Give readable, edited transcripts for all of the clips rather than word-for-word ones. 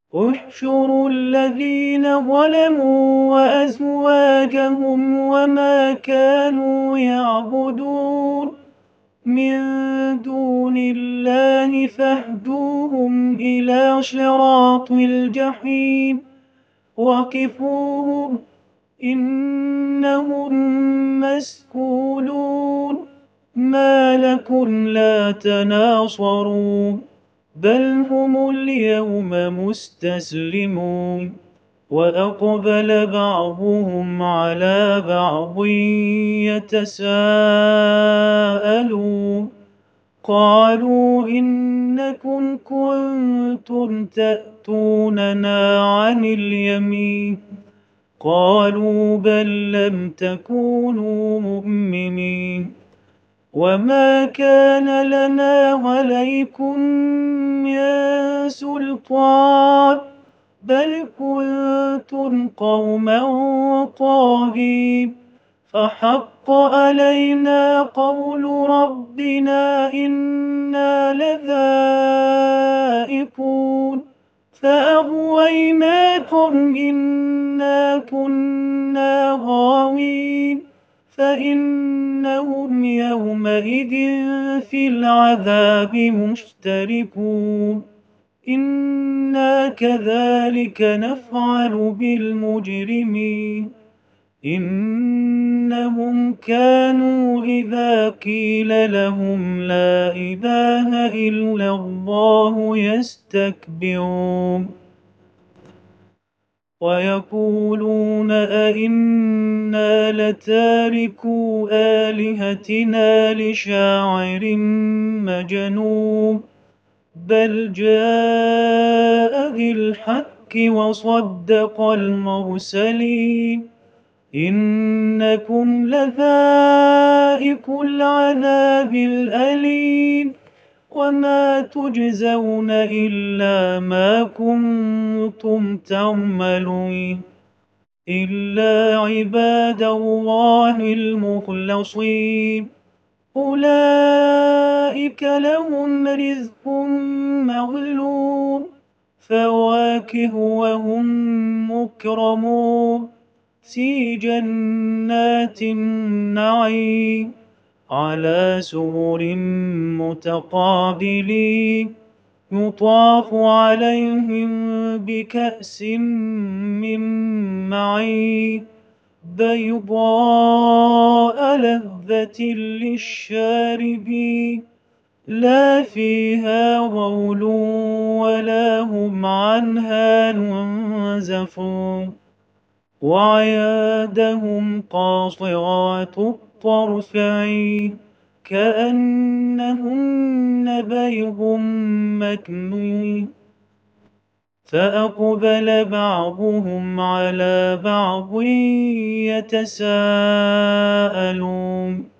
احشروا الذين ظلموا وأزواجهم وما كانوا يعبدون من دون الله فاهدوهم إلى صراط الجحيم وقفوهم إنهم مسئولون ما لكم لا تناصرون بل هم اليوم مستسلمون وأقبل بعضهم على بعض يتساءلون قالوا إنكم كنتم تأتوننا عن اليمين قالوا بل لم تكونوا مؤمنين وما كان لنا عليكم من سلطان بل كنتم قوما طاغين فحق علينا قول ربنا إنا لذائقون فأغويناكم إنا كنا غاوين فإنهم يومئذ في العذاب مشتركون إنا كذلك نفعل بالمجرمين إنهم كانوا إذا قيل لهم لا إله إلا الله يستكبرون ويقولون أئنا لتاركو آلهتنا لشاعر مجنون بل جاء بالحق وصدق المرسلين إنكم لذائقو العذاب الأليم وما تجزون إلا ما كنتم تعملون إلا عباد الله المخلصين أولئك لهم رزق معلوم فواكه وهم مكرمون في جنات النعيم على سرر متقابلين يطاف عليهم بكأس من معين بيضاء لذة للشاربين لا فيها غول ولا هم عنها ينزفون وعيادهم قاصرات الطرف عين كأنهن بيض مكنون فأقبل بعضهم على بعض يتساءلون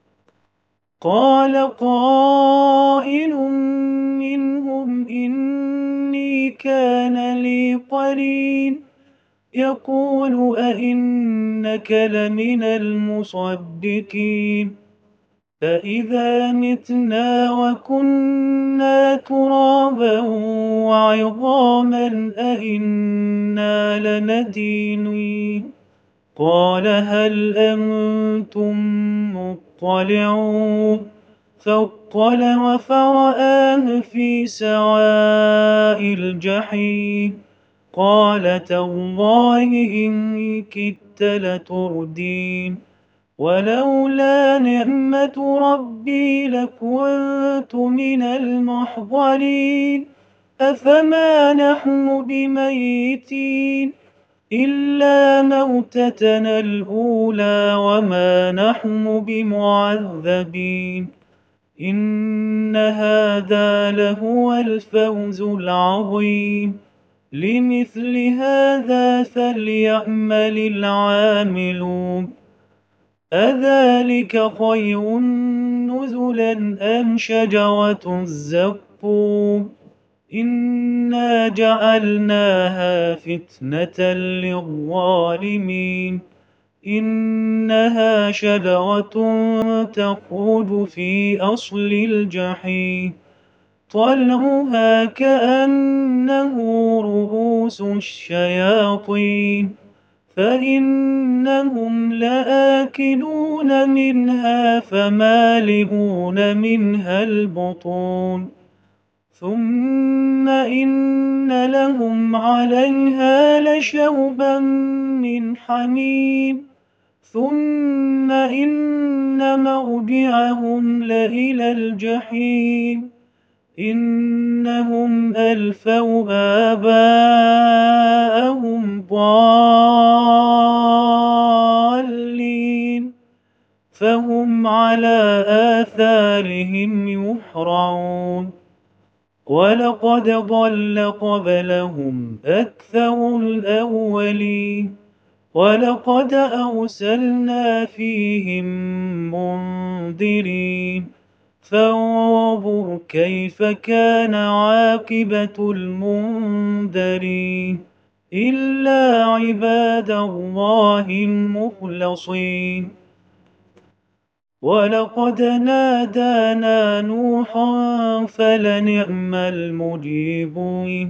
قال قائل منهم إني كان لي قرين يقول أئنك لمن المصدقين فإذا متنا وكنا ترابا وعظاما أئنا لمدينين قال هل أنتم مطلعون فاطلع فرآه في سواء الجحيم قال تالله إن كدت لتردين ولولا نعمة ربي لكنت من المحضرين أفما نحن بميتين إلا موتتنا الأولى وما نحن بمعذبين إن هذا لهو الفوز العظيم لمثل هذا فليعمل العاملون أذلك خير نزلا أم شجرة الزقوم إنا جعلناها فتنة للظالمين إنها شجرة تخرج في أصل الجحيم طلعها كأنه رؤوس تنفس الشياطين فإنهم لآكلون منها فمالئون منها البطون ثم إن لهم عليها لشوبا من حميم ثم إن مرجعهم لإلى الجحيم إنهم ألفوا آباءهم ضالين فهم على آثارهم يهرعون ولقد ضل قبلهم أكثر الأولين ولقد أرسلنا فيهم منذرين فانظر كيف كان عاقبة المنذرين إلا عباد الله المخلصين ولقد نادانا نوح فلنعم المجيبون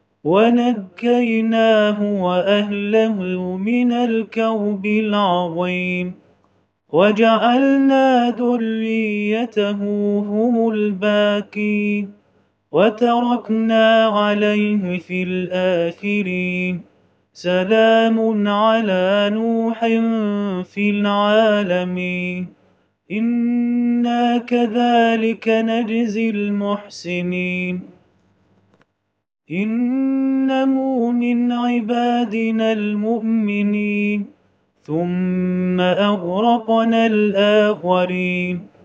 ونجيناه وأهله من الكرب العظيم وجعلنا ذريته هم الباقين وتركنا عليه في الآخرين سلام على نوح في العالمين إنا كذلك نجزي المحسنين إنه من عبادنا المؤمنين ثم أغرقنا الآخرين